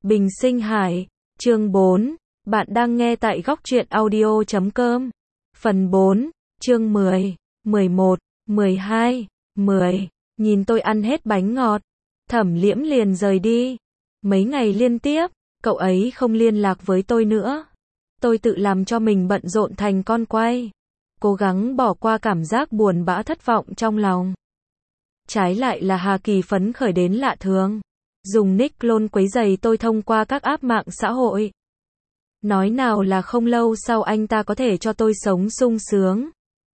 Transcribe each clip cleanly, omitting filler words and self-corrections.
Bình Sinh Hải, chương 4, bạn đang nghe tại góc truyện audio.com. Phần 4, chương 10, 11, 12, 10. Nhìn tôi ăn hết bánh ngọt, Thẩm Liễm liền rời đi. Mấy ngày liên tiếp, cậu ấy không liên lạc với tôi nữa. Tôi tự làm cho mình bận rộn thành con quay, cố gắng bỏ qua cảm giác buồn bã thất vọng trong lòng. Trái lại là Hà Kỳ phấn khởi đến lạ thường, dùng nick clone quấy rầy tôi thông qua các app mạng xã hội. Nói nào là không lâu sau anh ta có thể cho tôi sống sung sướng.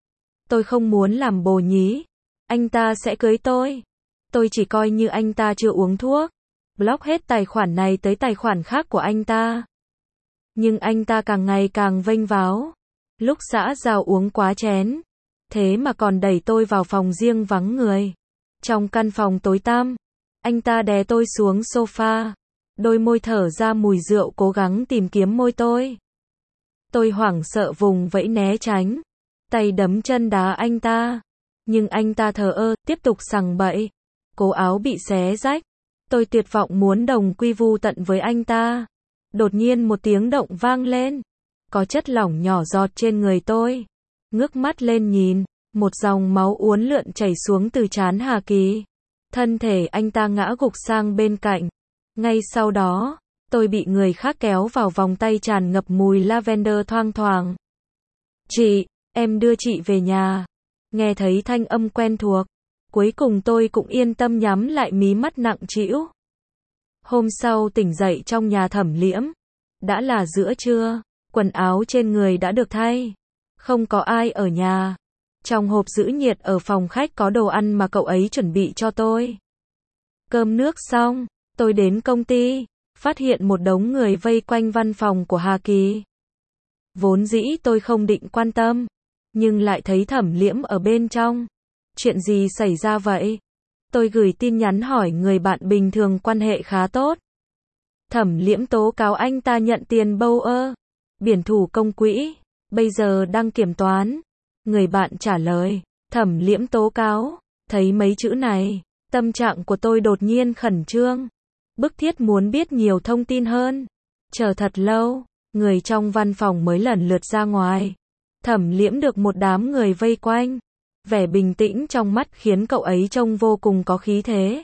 Tôi không muốn làm bồ nhí, anh ta sẽ cưới tôi. Tôi chỉ coi như anh ta chưa uống thuốc, block hết tài khoản này tới tài khoản khác của anh ta. Nhưng anh ta càng ngày càng vênh váo. Lúc xã giao uống quá chén, thế mà còn đẩy tôi vào phòng riêng vắng người. Trong căn phòng tối tăm, anh ta đè tôi xuống sofa, đôi môi thở ra mùi rượu cố gắng tìm kiếm môi tôi. Tôi hoảng sợ vùng vẫy né tránh, tay đấm chân đá anh ta. Nhưng anh ta thờ ơ, tiếp tục sằng bậy. Cổ áo bị xé rách. Tôi tuyệt vọng muốn đồng quy vu tận với anh ta. Đột nhiên một tiếng động vang lên. Có chất lỏng nhỏ giọt trên người tôi. Ngước mắt lên nhìn, một dòng máu uốn lượn chảy xuống từ trán Hà Kỳ. Thân thể anh ta ngã gục sang bên cạnh. Ngay sau đó, tôi bị người khác kéo vào vòng tay tràn ngập mùi lavender thoang thoảng. Chị, em đưa chị về nhà. Nghe thấy thanh âm quen thuộc, cuối cùng tôi cũng yên tâm nhắm lại mí mắt nặng trĩu. Hôm sau tỉnh dậy trong nhà Thẩm Liễm. Đã là giữa trưa, quần áo trên người đã được thay. Không có ai ở nhà. Trong hộp giữ nhiệt ở phòng khách có đồ ăn mà cậu ấy chuẩn bị cho tôi. Cơm nước xong, tôi đến công ty, phát hiện một đống người vây quanh văn phòng của Hà Kỳ. Vốn dĩ tôi không định quan tâm, nhưng lại thấy Thẩm Liễm ở bên trong. Chuyện gì xảy ra vậy? Tôi gửi tin nhắn hỏi người bạn bình thường quan hệ khá tốt. Thẩm Liễm tố cáo anh ta nhận tiền bâu ơ, biển thủ công quỹ, bây giờ đang kiểm toán. Người bạn trả lời, Thẩm Liễm tố cáo. Thấy mấy chữ này, tâm trạng của tôi đột nhiên khẩn trương, bức thiết muốn biết nhiều thông tin hơn. Chờ thật lâu, người trong văn phòng mới lần lượt ra ngoài. Thẩm Liễm được một đám người vây quanh. Vẻ bình tĩnh trong mắt khiến cậu ấy trông vô cùng có khí thế.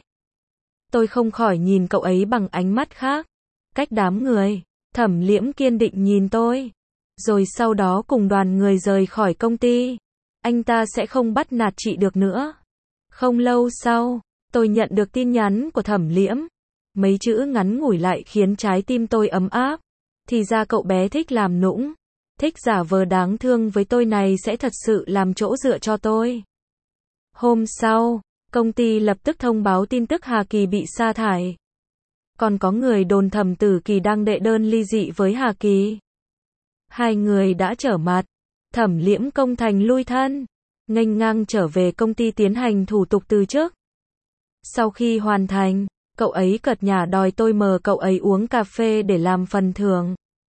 Tôi không khỏi nhìn cậu ấy bằng ánh mắt khác. Cách đám người, Thẩm Liễm kiên định nhìn tôi. Rồi sau đó cùng đoàn người rời khỏi công ty. Anh ta sẽ không bắt nạt chị được nữa. Không lâu sau, tôi nhận được tin nhắn của Thẩm Liễm. Mấy chữ ngắn ngủi lại khiến trái tim tôi ấm áp. Thì ra cậu bé thích làm nũng, thích giả vờ đáng thương với tôi này sẽ thật sự làm chỗ dựa cho tôi. Hôm sau, công ty lập tức thông báo tin tức Hà Kỳ bị sa thải. Còn có người đồn Thẩm Tử Kỳ đang đệ đơn ly dị với Hà Kỳ. Hai người đã trở mặt. Thẩm Liễm công thành lui thân, nghênh ngang trở về công ty tiến hành thủ tục từ chức. Sau khi hoàn thành, cậu ấy cợt nhả đòi tôi mời cậu ấy uống cà phê để làm phần thưởng.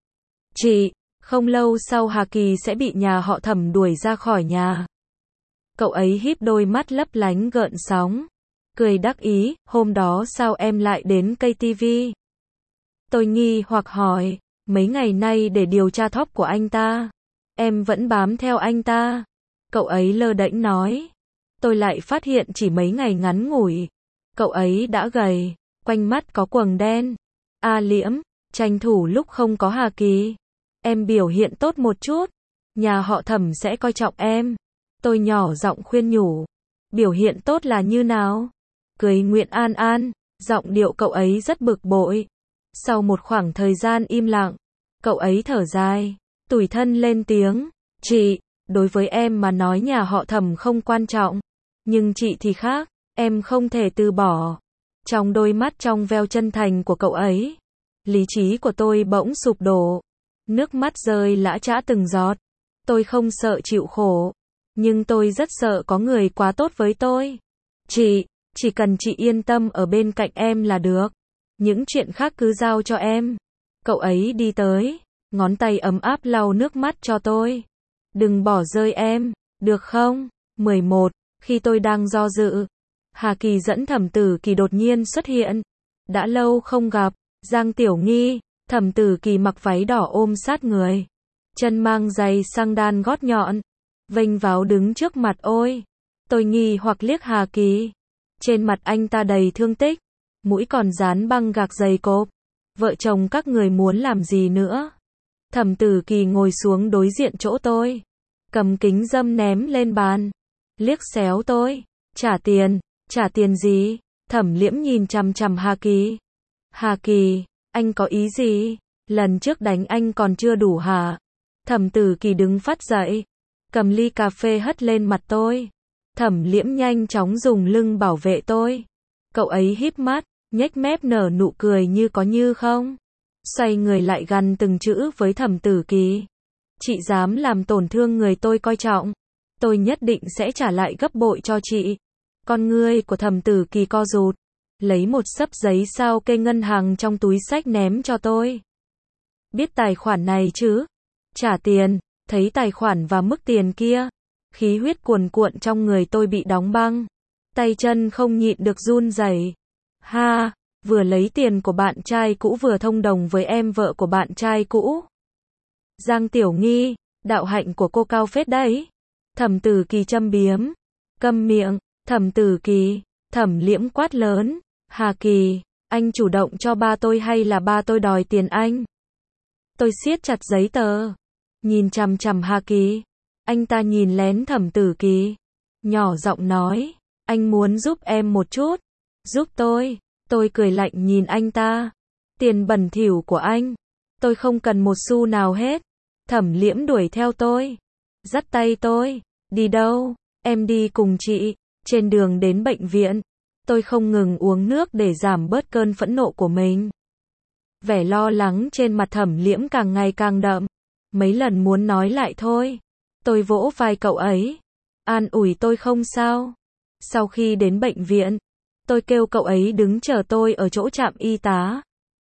Chị, không lâu sau Hà Kỳ sẽ bị nhà họ Thẩm đuổi ra khỏi nhà. Cậu ấy híp đôi mắt lấp lánh gợn sóng, cười đắc ý, hôm đó sao em lại đến KTV? Tôi nghi hoặc hỏi, mấy ngày nay để điều tra top của anh ta, em vẫn bám theo anh ta. Cậu ấy lơ đễnh nói. Tôi lại phát hiện chỉ mấy ngày ngắn ngủi, cậu ấy đã gầy, quanh mắt có quầng đen. A Liễm, tranh thủ lúc không có Hà Kỳ, em biểu hiện tốt một chút, nhà họ Thẩm sẽ coi trọng em. Tôi nhỏ giọng khuyên nhủ. Biểu hiện tốt là như nào? Cười nguyện an an, giọng điệu cậu ấy rất bực bội. Sau một khoảng thời gian im lặng, cậu ấy thở dài, tủi thân lên tiếng. Chị, đối với em mà nói nhà họ Thẩm không quan trọng, nhưng chị thì khác, em không thể từ bỏ. Trong đôi mắt trong veo chân thành của cậu ấy, lý trí của tôi bỗng sụp đổ. Nước mắt rơi lã chã từng giọt. Tôi không sợ chịu khổ, nhưng tôi rất sợ có người quá tốt với tôi. Chị, chỉ cần chị yên tâm ở bên cạnh em là được. Những chuyện khác cứ giao cho em. Cậu ấy đi tới, ngón tay ấm áp lau nước mắt cho tôi. Đừng bỏ rơi em, được không? 11. Khi tôi đang do dự, Hà Kỳ dẫn Thẩm Tử Kỳ đột nhiên xuất hiện. Đã lâu không gặp, Giang Tiểu Nghi, Thẩm Tử Kỳ mặc váy đỏ ôm sát người. Chân mang giày xăng đan gót nhọn. Vênh váo đứng trước mặt ôi. Tôi nghi hoặc liếc Hà Kỳ. Trên mặt anh ta đầy thương tích. Mũi còn dán băng gạc dày cộp. Vợ chồng các người muốn làm gì nữa? Thẩm Tử Kỳ ngồi xuống đối diện chỗ tôi. Cầm kính râm ném lên bàn. Liếc xéo tôi. Trả tiền gì? Thẩm Liễm nhìn chằm chằm Hà Kỳ. Hà Kỳ, anh có ý gì? Lần trước đánh anh còn chưa đủ hả? Thẩm Tử Kỳ đứng phát dậy. Cầm ly cà phê hất lên mặt tôi. Thẩm Liễm nhanh chóng dùng lưng bảo vệ tôi. Cậu ấy híp mắt, nhếch mép nở nụ cười như có như không. Xoay người lại gằn từng chữ với Thẩm Tử Kỳ. Chị dám làm tổn thương người tôi coi trọng. Tôi nhất định sẽ trả lại gấp bội cho chị. Con ngươi của Thẩm Tử Kỳ co rụt. Lấy một xấp giấy sao kê ngân hàng trong túi xách ném cho tôi. Biết tài khoản này chứ? Trả tiền, thấy tài khoản và mức tiền kia. Khí huyết cuồn cuộn trong người tôi bị đóng băng. Tay chân không nhịn được run rẩy. Ha, vừa lấy tiền của bạn trai cũ vừa thông đồng với em vợ của bạn trai cũ. Giang Tiểu Nghi, đạo hạnh của cô cao phết đấy. Thẩm Tử Kỳ châm biếm. Câm miệng, Thẩm Tử Kỳ. Thẩm Liễm quát lớn. Hà Kỳ, anh chủ động cho ba tôi hay là ba tôi đòi tiền anh? Tôi siết chặt giấy tờ. Nhìn chằm chằm Hà Kỳ. Anh ta nhìn lén Thẩm Tử Kỳ. Nhỏ giọng nói. Anh muốn giúp em một chút. Giúp tôi. Tôi cười lạnh nhìn anh ta. Tiền bẩn thỉu của anh. Tôi không cần một xu nào hết. Thẩm Liễm đuổi theo tôi. Dắt tay tôi. Đi đâu? Em đi cùng chị. Trên đường đến bệnh viện. Tôi không ngừng uống nước để giảm bớt cơn phẫn nộ của mình. Vẻ lo lắng trên mặt Thẩm Liễm càng ngày càng đậm. Mấy lần muốn nói lại thôi. Tôi vỗ vai cậu ấy. An ủi tôi không sao. Sau khi đến bệnh viện, tôi kêu cậu ấy đứng chờ tôi ở chỗ trạm y tá.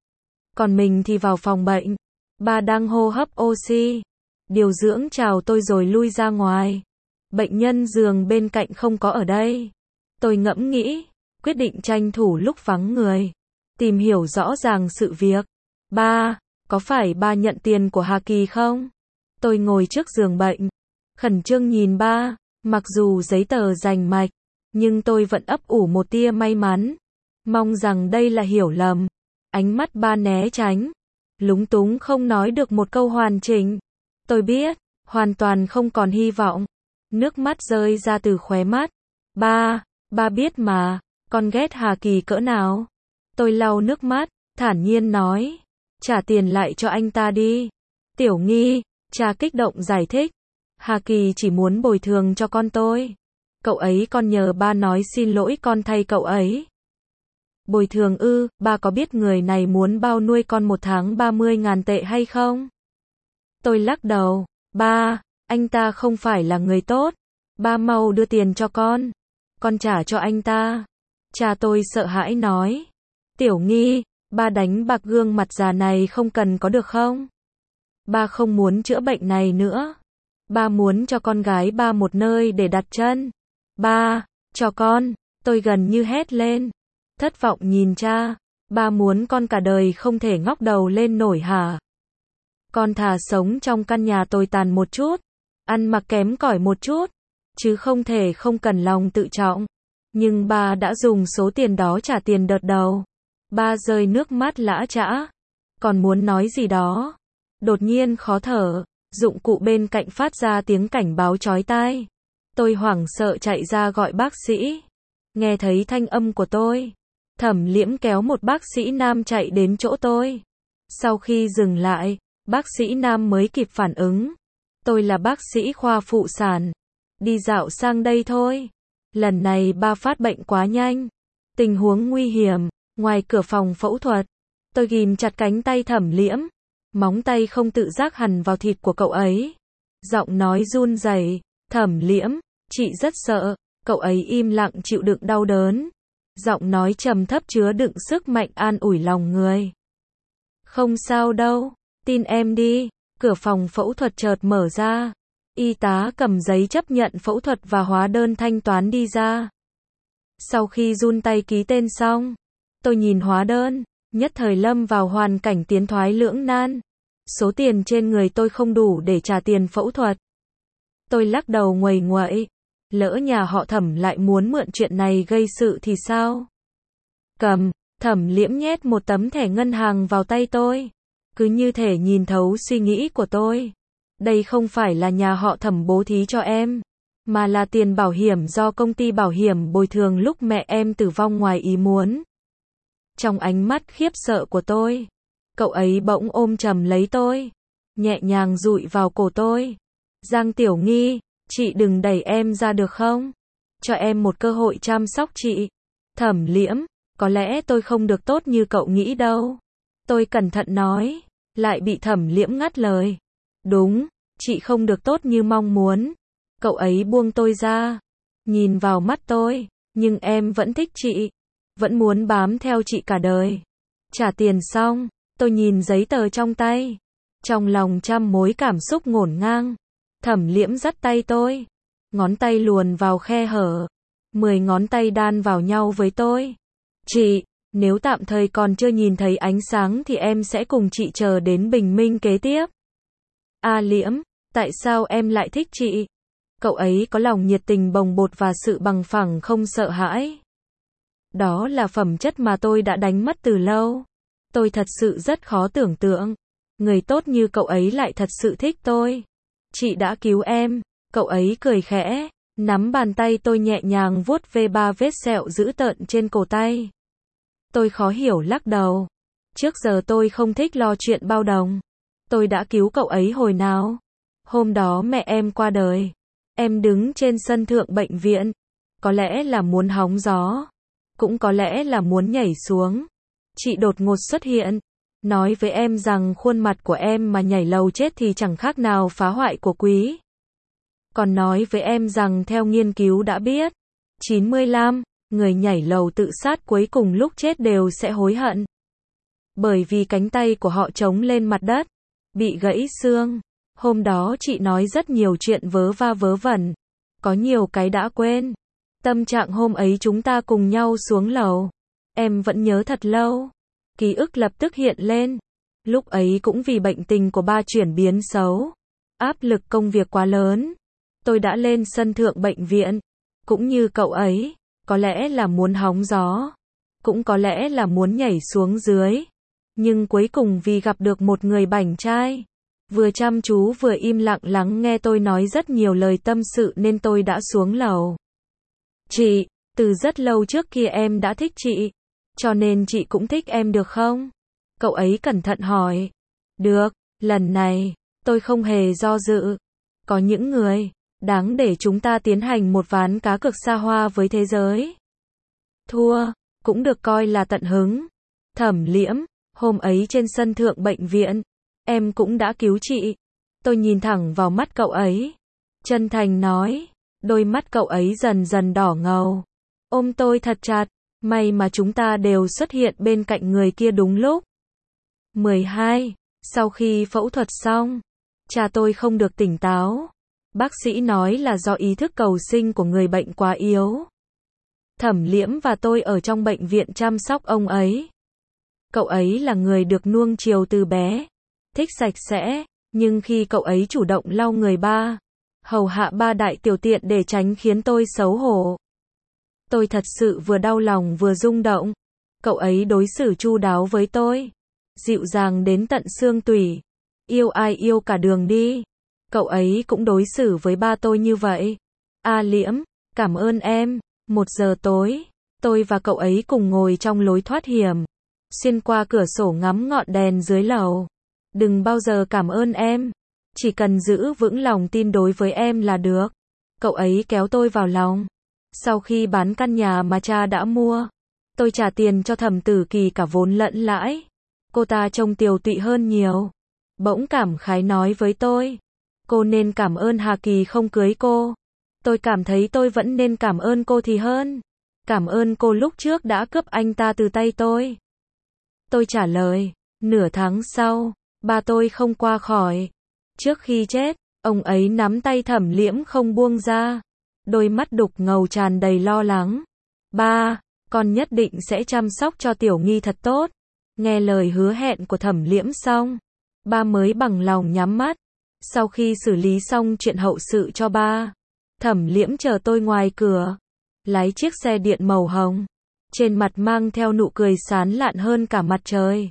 Còn mình thì vào phòng bệnh. Ba đang hô hấp oxy. Điều dưỡng chào tôi rồi lui ra ngoài. Bệnh nhân giường bên cạnh không có ở đây. Tôi ngẫm nghĩ, quyết định tranh thủ lúc vắng người. Tìm hiểu rõ ràng sự việc. Ba, có phải ba nhận tiền của Hà Kỳ không? Tôi ngồi trước giường bệnh. Khẩn trương nhìn ba. Mặc dù giấy tờ rành mạch, nhưng tôi vẫn ấp ủ một tia may mắn. Mong rằng đây là hiểu lầm. Ánh mắt ba né tránh. Lúng túng không nói được một câu hoàn chỉnh. Tôi biết, hoàn toàn không còn hy vọng. Nước mắt rơi ra từ khóe mắt. Ba biết mà, con ghét Hà Kỳ cỡ nào. Tôi lau nước mắt, thản nhiên nói. Trả tiền lại cho anh ta đi. Tiểu Nghi, cha kích động giải thích. Hà Kỳ chỉ muốn bồi thường cho con tôi. Cậu ấy còn nhờ ba nói xin lỗi con thay cậu ấy. Bồi thường ư? Ba có biết người này muốn bao nuôi con một tháng 30.000 tệ hay không? Tôi lắc đầu. Ba, anh ta không phải là người tốt. Ba mau đưa tiền cho con. Con trả cho anh ta. Cha tôi sợ hãi nói. Tiểu Nghi, ba đánh bạc gương mặt già này không cần có được không? Ba không muốn chữa bệnh này nữa. Ba muốn cho con gái ba một nơi để đặt chân. Ba, cho con. Tôi gần như hét lên. Thất vọng nhìn cha. Ba muốn con cả đời không thể ngóc đầu lên nổi hả? Con thà sống trong căn nhà tồi tàn một chút. Ăn mặc kém cỏi một chút. Chứ không thể không cần lòng tự trọng. Nhưng ba đã dùng số tiền đó trả tiền đợt đầu. Ba rơi nước mắt lã chã. Còn muốn nói gì đó. Đột nhiên khó thở. Dụng cụ bên cạnh phát ra tiếng cảnh báo chói tai. Tôi hoảng sợ chạy ra gọi bác sĩ. Nghe thấy thanh âm của tôi. Thẩm Liễm kéo một bác sĩ nam chạy đến chỗ tôi. Sau khi dừng lại, bác sĩ nam mới kịp phản ứng. Tôi là bác sĩ khoa phụ sản. Đi dạo sang đây thôi. Lần này ba phát bệnh quá nhanh. Tình huống nguy hiểm. Ngoài cửa phòng phẫu thuật, tôi ghim chặt cánh tay Thẩm Liễm. Móng tay không tự giác hằn vào thịt của cậu ấy. Giọng nói run rẩy. Thẩm Liễm, chị rất sợ. Cậu ấy im lặng chịu đựng đau đớn. Giọng nói trầm thấp chứa đựng sức mạnh an ủi lòng người. Không sao đâu, tin em đi. Cửa phòng phẫu thuật chợt mở ra. Y tá cầm giấy chấp nhận phẫu thuật và hóa đơn thanh toán đi ra. Sau khi run tay ký tên xong, tôi nhìn hóa đơn, nhất thời lâm vào hoàn cảnh tiến thoái lưỡng nan. Số tiền trên người tôi không đủ để trả tiền phẫu thuật. Tôi lắc đầu nguầy nguậy, lỡ nhà họ Thẩm lại muốn mượn chuyện này gây sự thì sao? Cầm, Thẩm Liễm nhét một tấm thẻ ngân hàng vào tay tôi, cứ như thể nhìn thấu suy nghĩ của tôi. Đây không phải là nhà họ Thẩm bố thí cho em, mà là tiền bảo hiểm do công ty bảo hiểm bồi thường lúc mẹ em tử vong ngoài ý muốn. Trong ánh mắt khiếp sợ của tôi, cậu ấy bỗng ôm chầm lấy tôi, nhẹ nhàng dụi vào cổ tôi. Giang Tiểu Nghi, chị đừng đẩy em ra được không? Cho em một cơ hội chăm sóc chị. Thẩm Liễm, có lẽ tôi không được tốt như cậu nghĩ đâu. Tôi cẩn thận nói, lại bị Thẩm Liễm ngắt lời. Đúng, chị không được tốt như mong muốn. Cậu ấy buông tôi ra, nhìn vào mắt tôi, nhưng em vẫn thích chị, vẫn muốn bám theo chị cả đời. Trả tiền xong, tôi nhìn giấy tờ trong tay, trong lòng trăm mối cảm xúc ngổn ngang. Thẩm Liễm dắt tay tôi, ngón tay luồn vào khe hở, 10 ngón tay đan vào nhau với tôi. Chị, nếu tạm thời còn chưa nhìn thấy ánh sáng thì em sẽ cùng chị chờ đến bình minh kế tiếp. A Liễm, tại sao em lại thích chị? Cậu ấy có lòng nhiệt tình bồng bột và sự bằng phẳng không sợ hãi. Đó là phẩm chất mà tôi đã đánh mất từ lâu. Tôi thật sự rất khó tưởng tượng, người tốt như cậu ấy lại thật sự thích tôi. Chị đã cứu em, cậu ấy cười khẽ, nắm bàn tay tôi nhẹ nhàng vuốt ve 3 vết sẹo dữ tợn trên cổ tay. Tôi khó hiểu lắc đầu. Trước giờ tôi không thích lo chuyện bao đồng. Tôi đã cứu cậu ấy hồi nào? Hôm đó mẹ em qua đời. Em đứng trên sân thượng bệnh viện. Có lẽ là muốn hóng gió. Cũng có lẽ là muốn nhảy xuống. Chị đột ngột xuất hiện. Nói với em rằng khuôn mặt của em mà nhảy lầu chết thì chẳng khác nào phá hoại của quý. Còn nói với em rằng theo nghiên cứu đã biết, 95, người nhảy lầu tự sát cuối cùng lúc chết đều sẽ hối hận. Bởi vì cánh tay của họ chống lên mặt đất, bị gãy xương. Hôm đó chị nói rất nhiều chuyện vớ va vớ vẩn. Có nhiều cái đã quên. Tâm trạng hôm ấy chúng ta cùng nhau xuống lầu. Em vẫn nhớ thật lâu. Ký ức lập tức hiện lên. Lúc ấy cũng vì bệnh tình của ba chuyển biến xấu. Áp lực công việc quá lớn. Tôi đã lên sân thượng bệnh viện. Cũng như cậu ấy. Có lẽ là muốn hóng gió. Cũng có lẽ là muốn nhảy xuống dưới. Nhưng cuối cùng vì gặp được một người bảnh trai. Vừa chăm chú vừa im lặng lắng nghe tôi nói rất nhiều lời tâm sự nên tôi đã xuống lầu. Chị, từ rất lâu trước kia em đã thích chị. Cho nên chị cũng thích em được không? Cậu ấy cẩn thận hỏi. Được, lần này, tôi không hề do dự. Có những người, đáng để chúng ta tiến hành một ván cá cược xa hoa với thế giới. Thua, cũng được coi là tận hứng. Thẩm Liễm, hôm ấy trên sân thượng bệnh viện, em cũng đã cứu chị. Tôi nhìn thẳng vào mắt cậu ấy. Chân thành nói, đôi mắt cậu ấy dần dần đỏ ngầu. Ôm tôi thật chặt, may mà chúng ta đều xuất hiện bên cạnh người kia đúng lúc. 12. Sau khi phẫu thuật xong, cha tôi không được tỉnh táo. Bác sĩ nói là do ý thức cầu sinh của người bệnh quá yếu. Thẩm Liễm và tôi ở trong bệnh viện chăm sóc ông ấy. Cậu ấy là người được nuông chiều từ bé, thích sạch sẽ, nhưng khi cậu ấy chủ động lau người ba, hầu hạ ba đại tiểu tiện để tránh khiến tôi xấu hổ. Tôi thật sự vừa đau lòng vừa rung động. Cậu ấy đối xử chu đáo với tôi, dịu dàng đến tận xương tủy, yêu ai yêu cả đường đi. Cậu ấy cũng đối xử với ba tôi như vậy. A Liễm, cảm ơn em. 1 giờ tối, tôi và cậu ấy cùng ngồi trong lối thoát hiểm, xuyên qua cửa sổ ngắm ngọn đèn dưới lầu. Đừng bao giờ cảm ơn em, chỉ cần giữ vững lòng tin đối với em là được. Cậu ấy kéo tôi vào lòng. Sau khi bán căn nhà mà cha đã mua, tôi trả tiền cho Thẩm Tử Kỳ cả vốn lẫn lãi. Cô ta trông tiều tụy hơn nhiều. Bỗng cảm khái nói với tôi, cô nên cảm ơn Hà Kỳ không cưới cô. Tôi cảm thấy tôi vẫn nên cảm ơn cô thì hơn. Cảm ơn cô lúc trước đã cướp anh ta từ tay tôi. Tôi trả lời, nửa tháng sau, ba tôi không qua khỏi. Trước khi chết, ông ấy nắm tay Thẩm Liễm không buông ra. Đôi mắt đục ngầu tràn đầy lo lắng. Ba, con nhất định sẽ chăm sóc cho Tiểu Nghi thật tốt. Nghe lời hứa hẹn của Thẩm Liễm xong, ba mới bằng lòng nhắm mắt. Sau khi xử lý xong chuyện hậu sự cho ba, Thẩm Liễm chờ tôi ngoài cửa, lái chiếc xe điện màu hồng, trên mặt mang theo nụ cười sán lạn hơn cả mặt trời.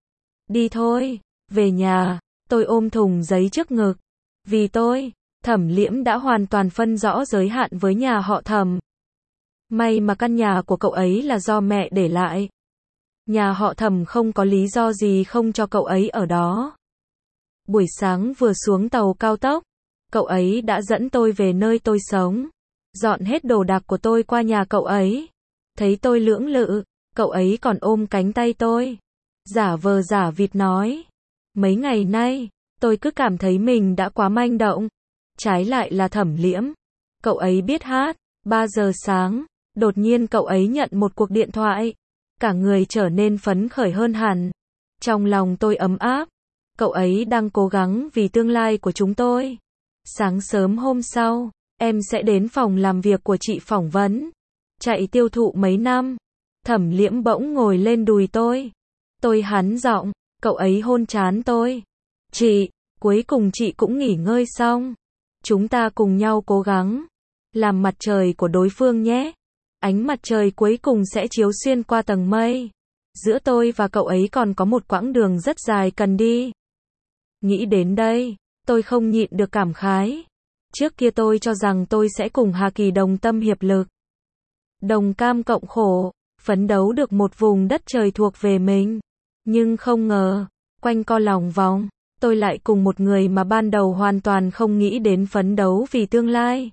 Đi thôi, về nhà, tôi ôm thùng giấy trước ngực. Vì tôi, Thẩm Liễm đã hoàn toàn phân rõ giới hạn với nhà họ Thẩm. May mà căn nhà của cậu ấy là do mẹ để lại. Nhà họ Thẩm không có lý do gì không cho cậu ấy ở đó. Buổi sáng vừa xuống tàu cao tốc, cậu ấy đã dẫn tôi về nơi tôi sống, dọn hết đồ đạc của tôi qua nhà cậu ấy. Thấy tôi lưỡng lự, cậu ấy còn ôm cánh tay tôi, giả vờ giả vịt nói. Mấy ngày nay, tôi cứ cảm thấy mình đã quá manh động. Trái lại là Thẩm Liễm, cậu ấy biết hát. 3 giờ sáng, đột nhiên cậu ấy nhận một cuộc điện thoại. Cả người trở nên phấn khởi hơn hẳn. Trong lòng tôi ấm áp. Cậu ấy đang cố gắng vì tương lai của chúng tôi. Sáng sớm hôm sau, em sẽ đến phòng làm việc của chị phỏng vấn. Chạy tiêu thụ mấy năm. Thẩm Liễm bỗng ngồi lên đùi tôi. Tôi hắn giọng, cậu ấy hôn trán tôi. Chị, cuối cùng chị cũng nghỉ ngơi xong. Chúng ta cùng nhau cố gắng. Làm mặt trời của đối phương nhé. Ánh mặt trời cuối cùng sẽ chiếu xuyên qua tầng mây. Giữa tôi và cậu ấy còn có một quãng đường rất dài cần đi. Nghĩ đến đây, tôi không nhịn được cảm khái. Trước kia tôi cho rằng tôi sẽ cùng Hà Kỳ đồng tâm hiệp lực, đồng cam cộng khổ, phấn đấu được một vùng đất trời thuộc về mình. Nhưng không ngờ, quanh co lòng vòng, tôi lại cùng một người mà ban đầu hoàn toàn không nghĩ đến phấn đấu vì tương lai.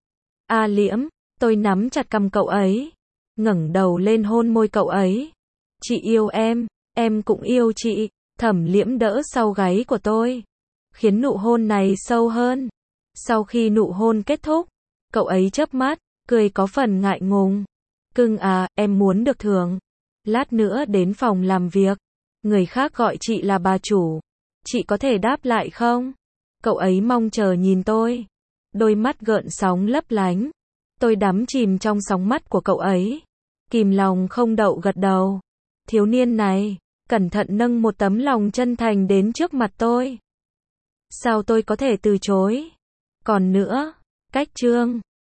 A Liễm, tôi nắm chặt cằm cậu ấy, ngẩng đầu lên hôn môi cậu ấy. Chị yêu em cũng yêu chị. Thẩm Liễm đỡ sau gáy của tôi, khiến nụ hôn này sâu hơn. Sau khi nụ hôn kết thúc, cậu ấy chớp mắt, cười có phần ngại ngùng. Cưng à, em muốn được thưởng. Lát nữa đến phòng làm việc, người khác gọi chị là bà chủ. Chị có thể đáp lại không? Cậu ấy mong chờ nhìn tôi. Đôi mắt gợn sóng lấp lánh. Tôi đắm chìm trong sóng mắt của cậu ấy. Kìm lòng không đậu gật đầu. Thiếu niên này, cẩn thận nâng một tấm lòng chân thành đến trước mặt tôi. Sao tôi có thể từ chối? Còn nữa, cách chương